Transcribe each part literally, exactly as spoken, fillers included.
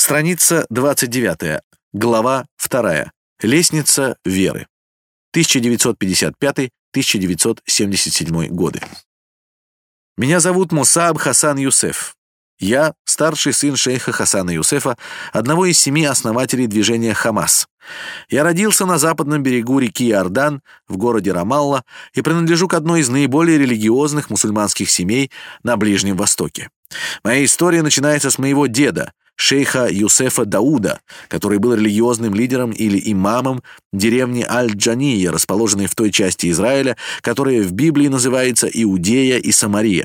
Страница двадцать девятая, глава вторая. Лестница веры. тысяча девятьсот пятьдесят пятый — тысяча девятьсот семьдесят седьмой годы. Меня зовут Мусааб Хасан Юсеф. Я старший сын шейха Хасана Юсефа, одного из семи основателей движения Хамас. Я родился на западном берегу реки Иордан, в городе Рамалла, и принадлежу к одной из наиболее религиозных мусульманских семей на Ближнем Востоке. Моя история начинается с моего деда, шейха Юсефа Дауда, который был религиозным лидером или имамом деревни Аль-Джания, расположенной в той части Израиля, которая в Библии называется Иудея и Самария.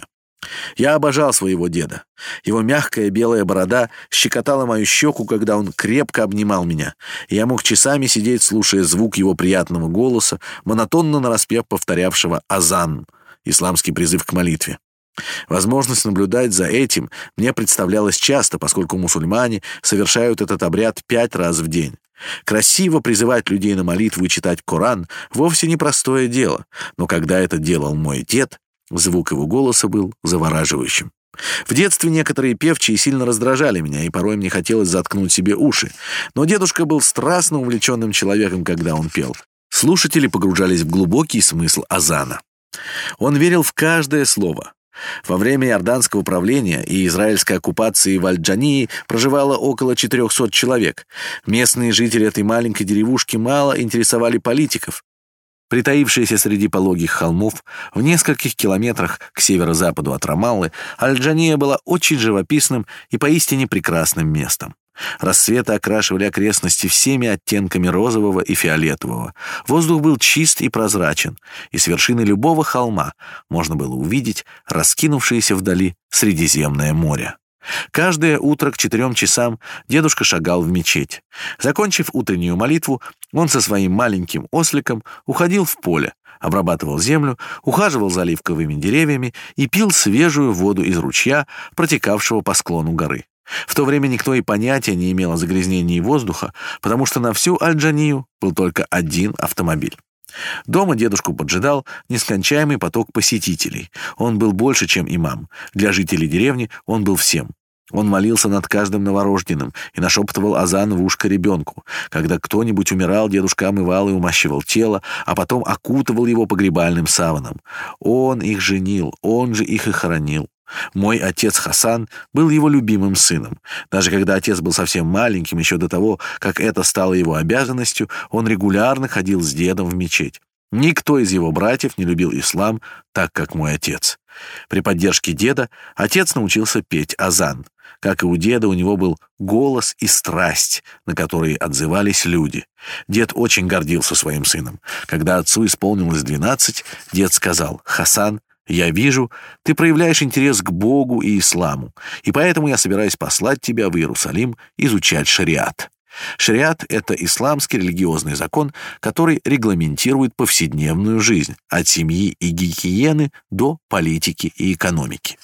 Я обожал своего деда. Его мягкая белая борода щекотала мою щеку, когда он крепко обнимал меня, и я мог часами сидеть, слушая звук его приятного голоса, монотонно нараспев повторявшего «азан» — исламский призыв к молитве. Возможность наблюдать за этим мне представлялась часто, поскольку мусульмане совершают этот обряд пять раз в день. Красиво призывать людей на молитву и читать Коран вовсе непростое дело, но когда это делал мой дед, звук его голоса был завораживающим. В детстве некоторые певчие сильно раздражали меня, и порой мне хотелось заткнуть себе уши. Но дедушка был страстно увлеченным человеком, когда он пел. Слушатели погружались в глубокий смысл азана. Он верил в каждое слово. Во время иорданского правления и израильской оккупации в Аль-Джании проживало около четырехсот человек. Местные жители этой маленькой деревушки мало интересовали политиков. Притаившаяся среди пологих холмов, в нескольких километрах к северо-западу от Рамаллы, Аль-Джания была очень живописным и поистине прекрасным местом. Рассветы окрашивали окрестности всеми оттенками розового и фиолетового. Воздух был чист и прозрачен, и с вершины любого холма можно было увидеть раскинувшееся вдали Средиземное море. Каждое утро к четырем часам дедушка шагал в мечеть. Закончив утреннюю молитву, он со своим маленьким осликом уходил в поле, обрабатывал землю, ухаживал за оливковыми деревьями и пил свежую воду из ручья, протекавшего по склону горы. В то время никто и понятия не имел о загрязнении воздуха, потому что на всю Аль-Джанию был только один автомобиль. Дома дедушку поджидал нескончаемый поток посетителей. Он был больше, чем имам. Для жителей деревни он был всем. Он молился над каждым новорожденным и нашептывал азан в ушко ребенку. Когда кто-нибудь умирал, дедушка омывал и умащивал тело, а потом окутывал его погребальным саваном. Он их женил, он же их и хоронил. Мой отец Хасан был его любимым сыном. Даже когда отец был совсем маленьким, еще до того, как это стало его обязанностью, он регулярно ходил с дедом в мечеть. Никто из его братьев не любил ислам так, как мой отец. При поддержке деда отец научился петь азан. Как и у деда, у него был голос и страсть, на которые отзывались люди. Дед очень гордился своим сыном. Когда отцу исполнилось двенадцать, дед сказал: «Хасан, я вижу, ты проявляешь интерес к Богу и исламу, и поэтому я собираюсь послать тебя в Иерусалим изучать шариат». Шариат — это исламский религиозный закон, который регламентирует повседневную жизнь, от семьи и гигиены до политики и экономики.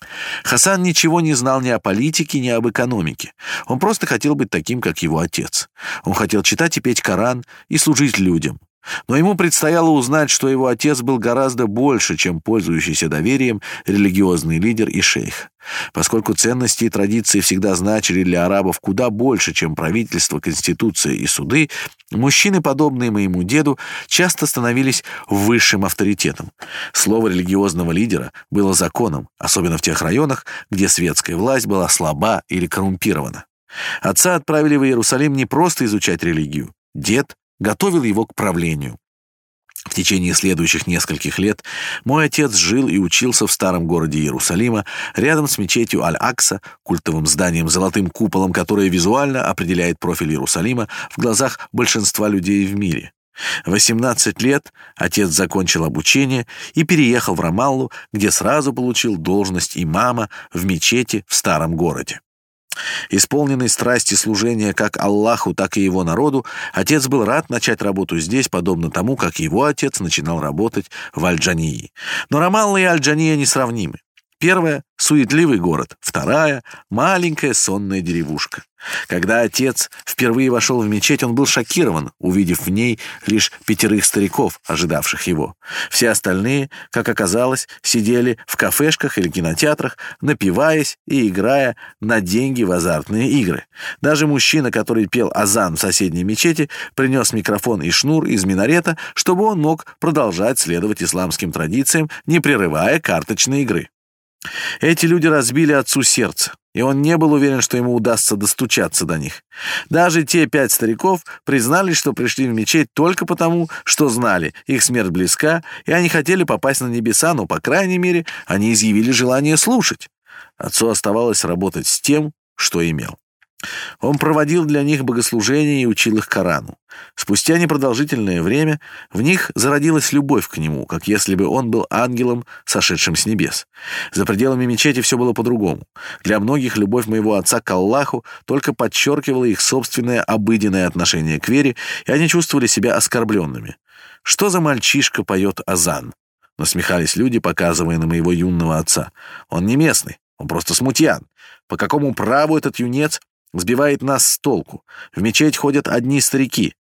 Хасан ничего не знал ни о политике, ни об экономике. Он просто хотел быть таким, как его отец. Он хотел читать и петь Коран и служить людям. Но ему предстояло узнать, что его отец был гораздо больше, чем пользующийся доверием религиозный лидер и шейх. Поскольку ценности и традиции всегда значили для арабов куда больше, чем правительство, конституция и суды, мужчины, подобные моему деду, часто становились высшим авторитетом. Слово религиозного лидера было законом, особенно в тех районах, где светская власть была слаба или коррумпирована. Отца отправили в Иерусалим не просто изучать религию. Дед готовил его к правлению. В течение следующих нескольких лет мой отец жил и учился в старом городе Иерусалима, рядом с мечетью Аль-Акса, культовым зданием с золотым куполом, которое визуально определяет профиль Иерусалима в глазах большинства людей в мире. В восемнадцать лет отец закончил обучение и переехал в Рамаллу, где сразу получил должность имама в мечети в старом городе. Исполненный страсти служения как Аллаху, так и его народу, отец был рад начать работу здесь, подобно тому, как его отец начинал работать в Аль-Джании. Но Рамалла и Аль-Джания несравнимы. Первая — суетливый город, вторая — маленькая сонная деревушка. Когда отец впервые вошел в мечеть, он был шокирован, увидев в ней лишь пятерых стариков, ожидавших его. Все остальные, как оказалось, сидели в кафешках или кинотеатрах, напиваясь и играя на деньги в азартные игры. Даже мужчина, который пел азан в соседней мечети, принес микрофон и шнур из минарета, чтобы он мог продолжать следовать исламским традициям, не прерывая карточной игры. Эти люди разбили отцу сердце, и он не был уверен, что ему удастся достучаться до них. Даже те пять стариков признались, что пришли в мечеть только потому, что знали, их смерть близка, и они хотели попасть на небеса, но, по крайней мере, они изъявили желание слушать. Отцу оставалось работать с тем, что имел. Он проводил для них богослужения и учил их Корану. Спустя непродолжительное время в них зародилась любовь к нему, как если бы он был ангелом, сошедшим с небес. За пределами мечети все было по-другому. Для многих любовь моего отца к Аллаху только подчеркивала их собственное обыденное отношение к вере, и они чувствовали себя оскорбленными. «Что за мальчишка поет азан?» — насмехались люди, показывая на моего юного отца. «Он не местный, он просто смутьян. По какому праву этот юнец сбивает нас с толку? В мечеть ходят одни старики».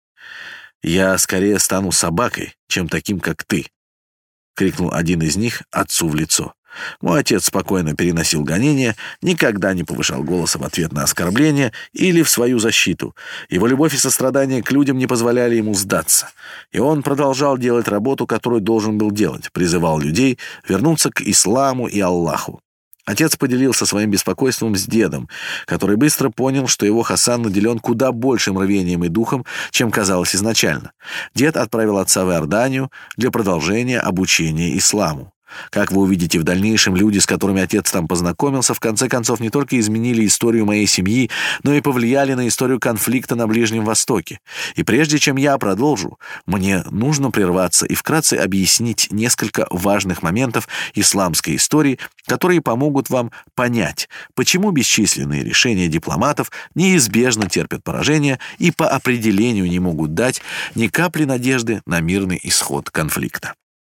«Я скорее стану собакой, чем таким, как ты», — крикнул один из них отцу в лицо. Мой отец спокойно переносил гонения, никогда не повышал голоса в ответ на оскорбления или в свою защиту. Его любовь и сострадание к людям не позволяли ему сдаться. И он продолжал делать работу, которую должен был делать, призывал людей вернуться к исламу и Аллаху. Отец поделился своим беспокойством с дедом, который быстро понял, что его Хасан наделен куда большим рвением и духом, чем казалось изначально. Дед отправил отца в Иорданию для продолжения обучения исламу. Как вы увидите в дальнейшем, люди, с которыми отец там познакомился, в конце концов не только изменили историю моей семьи, но и повлияли на историю конфликта на Ближнем Востоке. И прежде чем я продолжу, мне нужно прерваться и вкратце объяснить несколько важных моментов исламской истории, которые помогут вам понять, почему бесчисленные решения дипломатов неизбежно терпят поражение и по определению не могут дать ни капли надежды на мирный исход конфликта.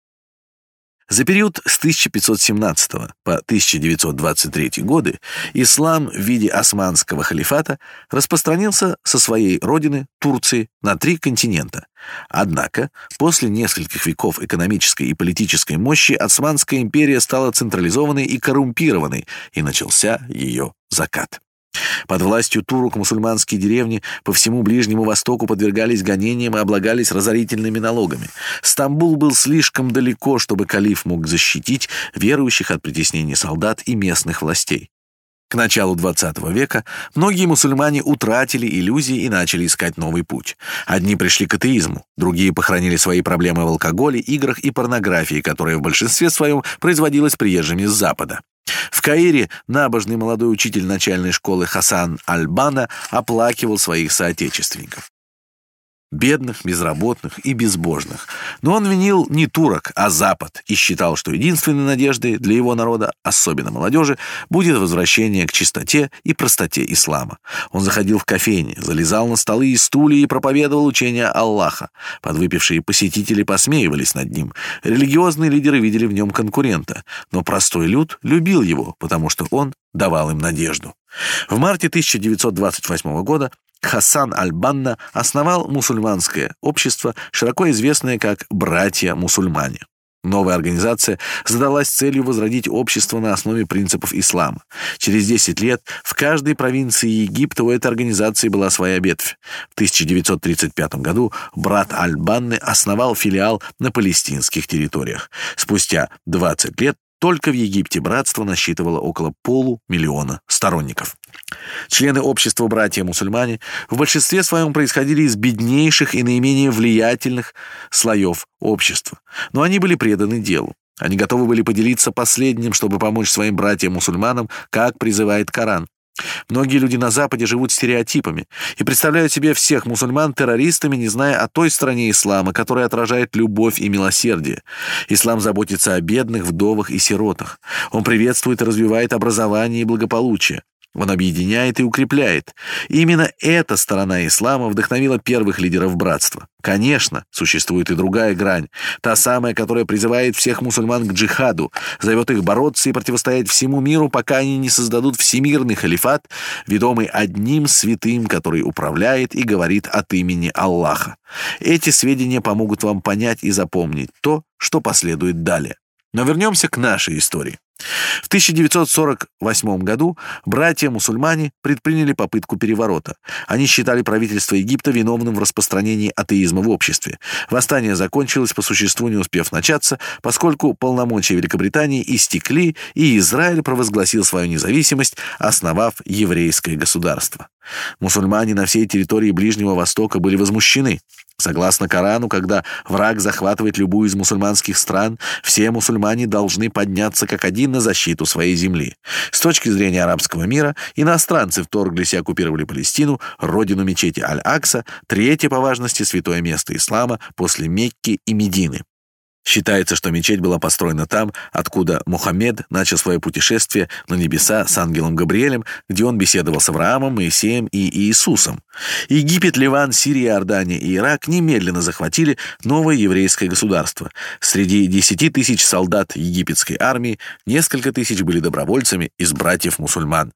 За период с тысяча пятьсот семнадцатого по тысяча девятьсот двадцать третий годы ислам в виде османского халифата распространился со своей родины, Турции, на три континента. Однако, после нескольких веков экономической и политической мощи Османская империя стала централизованной и коррумпированной, и начался ее закат. Под властью турок мусульманские деревни по всему Ближнему Востоку подвергались гонениям и облагались разорительными налогами. Стамбул был слишком далеко, чтобы калиф мог защитить верующих от притеснений солдат и местных властей. К началу двадцатого века многие мусульмане утратили иллюзии и начали искать новый путь. Одни пришли к атеизму, другие похоронили свои проблемы в алкоголе, играх и порнографии, которая в большинстве своем производилась приезжими с Запада. В Каире набожный молодой учитель начальной школы Хасан аль-Банна оплакивал своих соотечественников. Бедных, безработных и безбожных. Но он винил не турок, а Запад, и считал, что единственной надеждой для его народа, особенно молодежи, будет возвращение к чистоте и простоте ислама. Он заходил в кофейни, залезал на столы и стулья и проповедовал учение Аллаха. Подвыпившие посетители посмеивались над ним. Религиозные лидеры видели в нем конкурента. Но простой люд любил его, потому что он давал им надежду. В марте тысяча девятьсот двадцать восьмого года Хасан аль-Банна основал мусульманское общество, широко известное как «Братья-мусульмане». Новая организация задалась целью возродить общество на основе принципов ислама. Через десять лет в каждой провинции Египта у этой организации была своя ветвь. В тысяча девятьсот тридцать пятом году брат аль-Банны основал филиал на палестинских территориях. Спустя двадцать лет только в Египте братство насчитывало около полумиллиона сторонников. Члены общества «Братья-мусульмане» в большинстве своем происходили из беднейших и наименее влиятельных слоев общества. Но они были преданы делу. Они готовы были поделиться последним, чтобы помочь своим братьям-мусульманам, как призывает Коран. Многие люди на Западе живут стереотипами и представляют себе всех мусульман террористами, не зная о той стороне ислама, которая отражает любовь и милосердие. Ислам заботится о бедных, вдовах и сиротах. Он приветствует и развивает образование и благополучие. Он объединяет и укрепляет. И именно эта сторона ислама вдохновила первых лидеров братства. Конечно, существует и другая грань, та самая, которая призывает всех мусульман к джихаду, зовет их бороться и противостоять всему миру, пока они не создадут всемирный халифат, ведомый одним святым, который управляет и говорит от имени Аллаха. Эти сведения помогут вам понять и запомнить то, что последует далее. Но вернемся к нашей истории. В тысяча девятьсот сорок восьмом году братья-мусульмане предприняли попытку переворота. Они считали правительство Египта виновным в распространении атеизма в обществе. Восстание закончилось по существу, не успев начаться, поскольку полномочия Великобритании истекли, и Израиль провозгласил свою независимость, основав еврейское государство. Мусульмане на всей территории Ближнего Востока были возмущены. Согласно Корану, когда враг захватывает любую из мусульманских стран, все мусульмане должны подняться как один на защиту своей земли. С точки зрения арабского мира, иностранцы вторглись и оккупировали Палестину, родину мечети Аль-Акса, третье по важности святое место ислама после Мекки и Медины. Считается, что мечеть была построена там, откуда Мухаммед начал свое путешествие на небеса с ангелом Габриэлем, где он беседовал с Авраамом, Моисеем и Иисусом. Египет, Ливан, Сирия, Иордания и Ирак немедленно захватили новое еврейское государство. Среди десяти тысяч солдат египетской армии несколько тысяч были добровольцами из братьев-мусульман.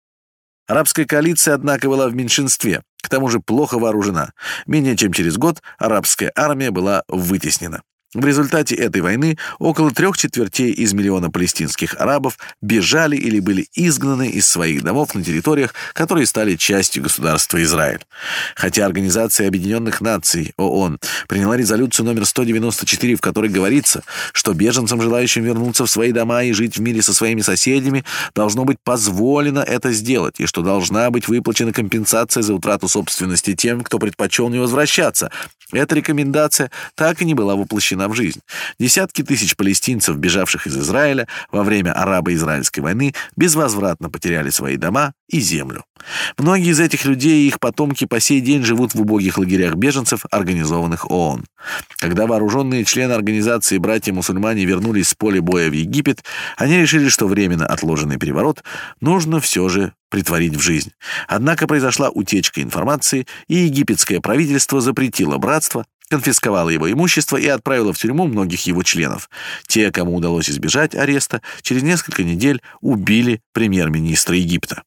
Арабская коалиция, однако, была в меньшинстве, к тому же плохо вооружена. Менее чем через год арабская армия была вытеснена. В результате этой войны около трех четвертей из миллиона палестинских арабов бежали или были изгнаны из своих домов на территориях, которые стали частью государства Израиль. Хотя Организация Объединенных Наций ООН приняла резолюцию номер сто девяносто четыре, в которой говорится, что беженцам, желающим вернуться в свои дома и жить в мире со своими соседями, должно быть позволено это сделать, и что должна быть выплачена компенсация за утрату собственности тем, кто предпочел не возвращаться. Эта рекомендация так и не была воплощена в жизнь. Десятки тысяч палестинцев, бежавших из Израиля во время арабо-израильской войны, безвозвратно потеряли свои дома и землю. Многие из этих людей и их потомки по сей день живут в убогих лагерях беженцев, организованных ООН. Когда вооруженные члены организации «Братья-мусульмане» вернулись с поля боя в Египет, они решили, что временно отложенный переворот нужно все же притворить в жизнь. Однако произошла утечка информации, и египетское правительство запретило братство, конфисковало его имущество и отправило в тюрьму многих его членов. Те, кому удалось избежать ареста, через несколько недель убили премьер-министра Египта.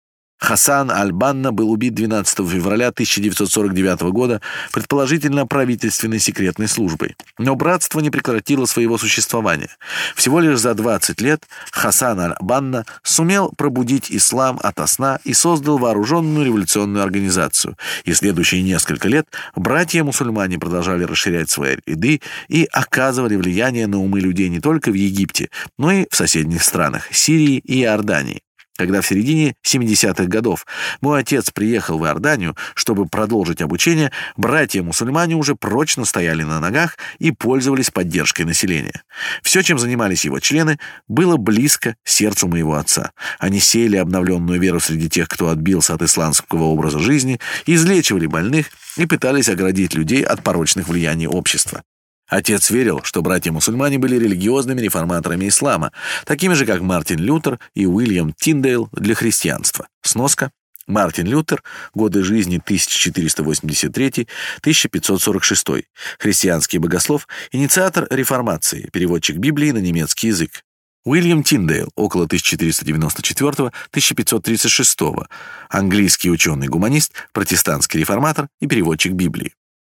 Хасан аль-Банна был убит двенадцатого февраля тысяча девятьсот сорок девятого года, предположительно правительственной секретной службой. Но братство не прекратило своего существования. Всего лишь за двадцать лет Хасан аль-Банна сумел пробудить ислам ото сна и создал вооруженную революционную организацию. И следующие несколько лет братья-мусульмане продолжали расширять свои ряды и оказывали влияние на умы людей не только в Египте, но и в соседних странах Сирии и Иордании. Когда в середине семидесятых годов мой отец приехал в Иорданию, чтобы продолжить обучение, братья-мусульмане уже прочно стояли на ногах и пользовались поддержкой населения. Все, чем занимались его члены, было близко сердцу моего отца. Они сеяли обновленную веру среди тех, кто отбился от исламского образа жизни, излечивали больных и пытались оградить людей от порочных влияний общества. Отец верил, что братья-мусульмане были религиозными реформаторами ислама, такими же, как Мартин Лютер и Уильям Тиндейл для христианства. Сноска. Мартин Лютер. Годы жизни тысяча четыреста восемьдесят третий — тысяча пятьсот сорок шестой. Христианский богослов, инициатор реформации, переводчик Библии на немецкий язык. Уильям Тиндейл. Около тысяча четыреста девяносто четвёртого — тысяча пятьсот тридцать шестого. Английский ученый-гуманист, протестантский реформатор и переводчик Библии.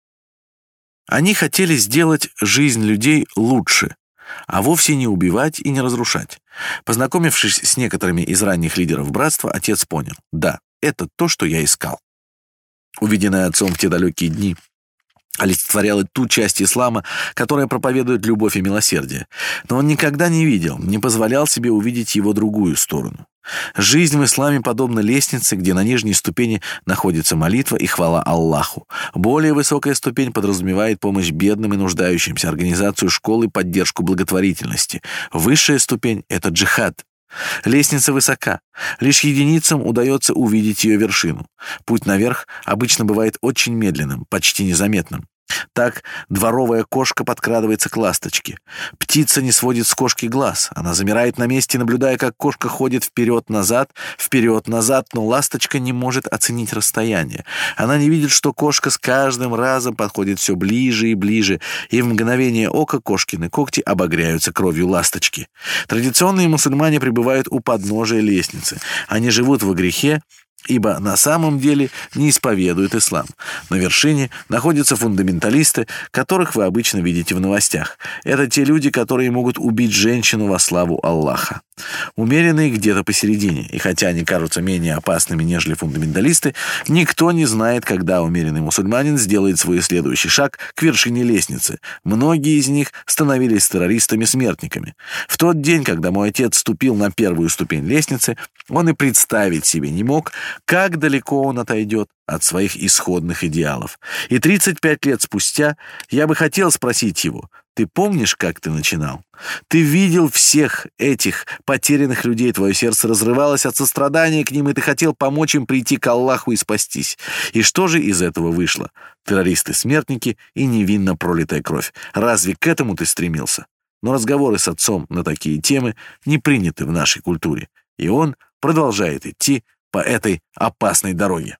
Они хотели сделать жизнь людей лучше, а вовсе не убивать и не разрушать. Познакомившись с некоторыми из ранних лидеров братства, отец понял: да, это то, что я искал. Увиденное отцом в те далекие дни олицетворяло ту часть ислама, которая проповедует любовь и милосердие. Но он никогда не видел, не позволял себе увидеть его другую сторону. Жизнь в исламе подобна лестнице, где на нижней ступени находится молитва и хвала Аллаху. Более высокая ступень подразумевает помощь бедным и нуждающимся, организацию школ и поддержку благотворительности. Высшая ступень — это джихад. Лестница высока. Лишь единицам удается увидеть ее вершину. Путь наверх обычно бывает очень медленным, почти незаметным. Так дворовая кошка подкрадывается к ласточке. Птица не сводит с кошки глаз. Она замирает на месте, наблюдая, как кошка ходит вперед-назад, вперед-назад, но ласточка не может оценить расстояние. Она не видит, что кошка с каждым разом подходит все ближе и ближе, и в мгновение ока кошкины когти обогряются кровью ласточки. Традиционные мусульмане пребывают у подножия лестницы. Они живут во грехе, ибо на самом деле не исповедуют ислам. На вершине находятся фундаменталисты, которых вы обычно видите в новостях. Это те люди, которые могут убить женщину во славу Аллаха. Умеренные где-то посередине, и хотя они кажутся менее опасными, нежели фундаменталисты, никто не знает, когда умеренный мусульманин сделает свой следующий шаг к вершине лестницы. Многие из них становились террористами-смертниками. В тот день, когда мой отец ступил на первую ступень лестницы, он и представить себе не мог, как далеко он отойдет от своих исходных идеалов. И тридцать пять лет спустя я бы хотел спросить его: «Ты помнишь, как ты начинал? Ты видел всех этих потерянных людей, твое сердце разрывалось от сострадания к ним, и ты хотел помочь им прийти к Аллаху и спастись. И что же из этого вышло? Террористы-смертники и невинно пролитая кровь. Разве к этому ты стремился?» Но разговоры с отцом на такие темы не приняты в нашей культуре, и он продолжает идти по этой опасной дороге.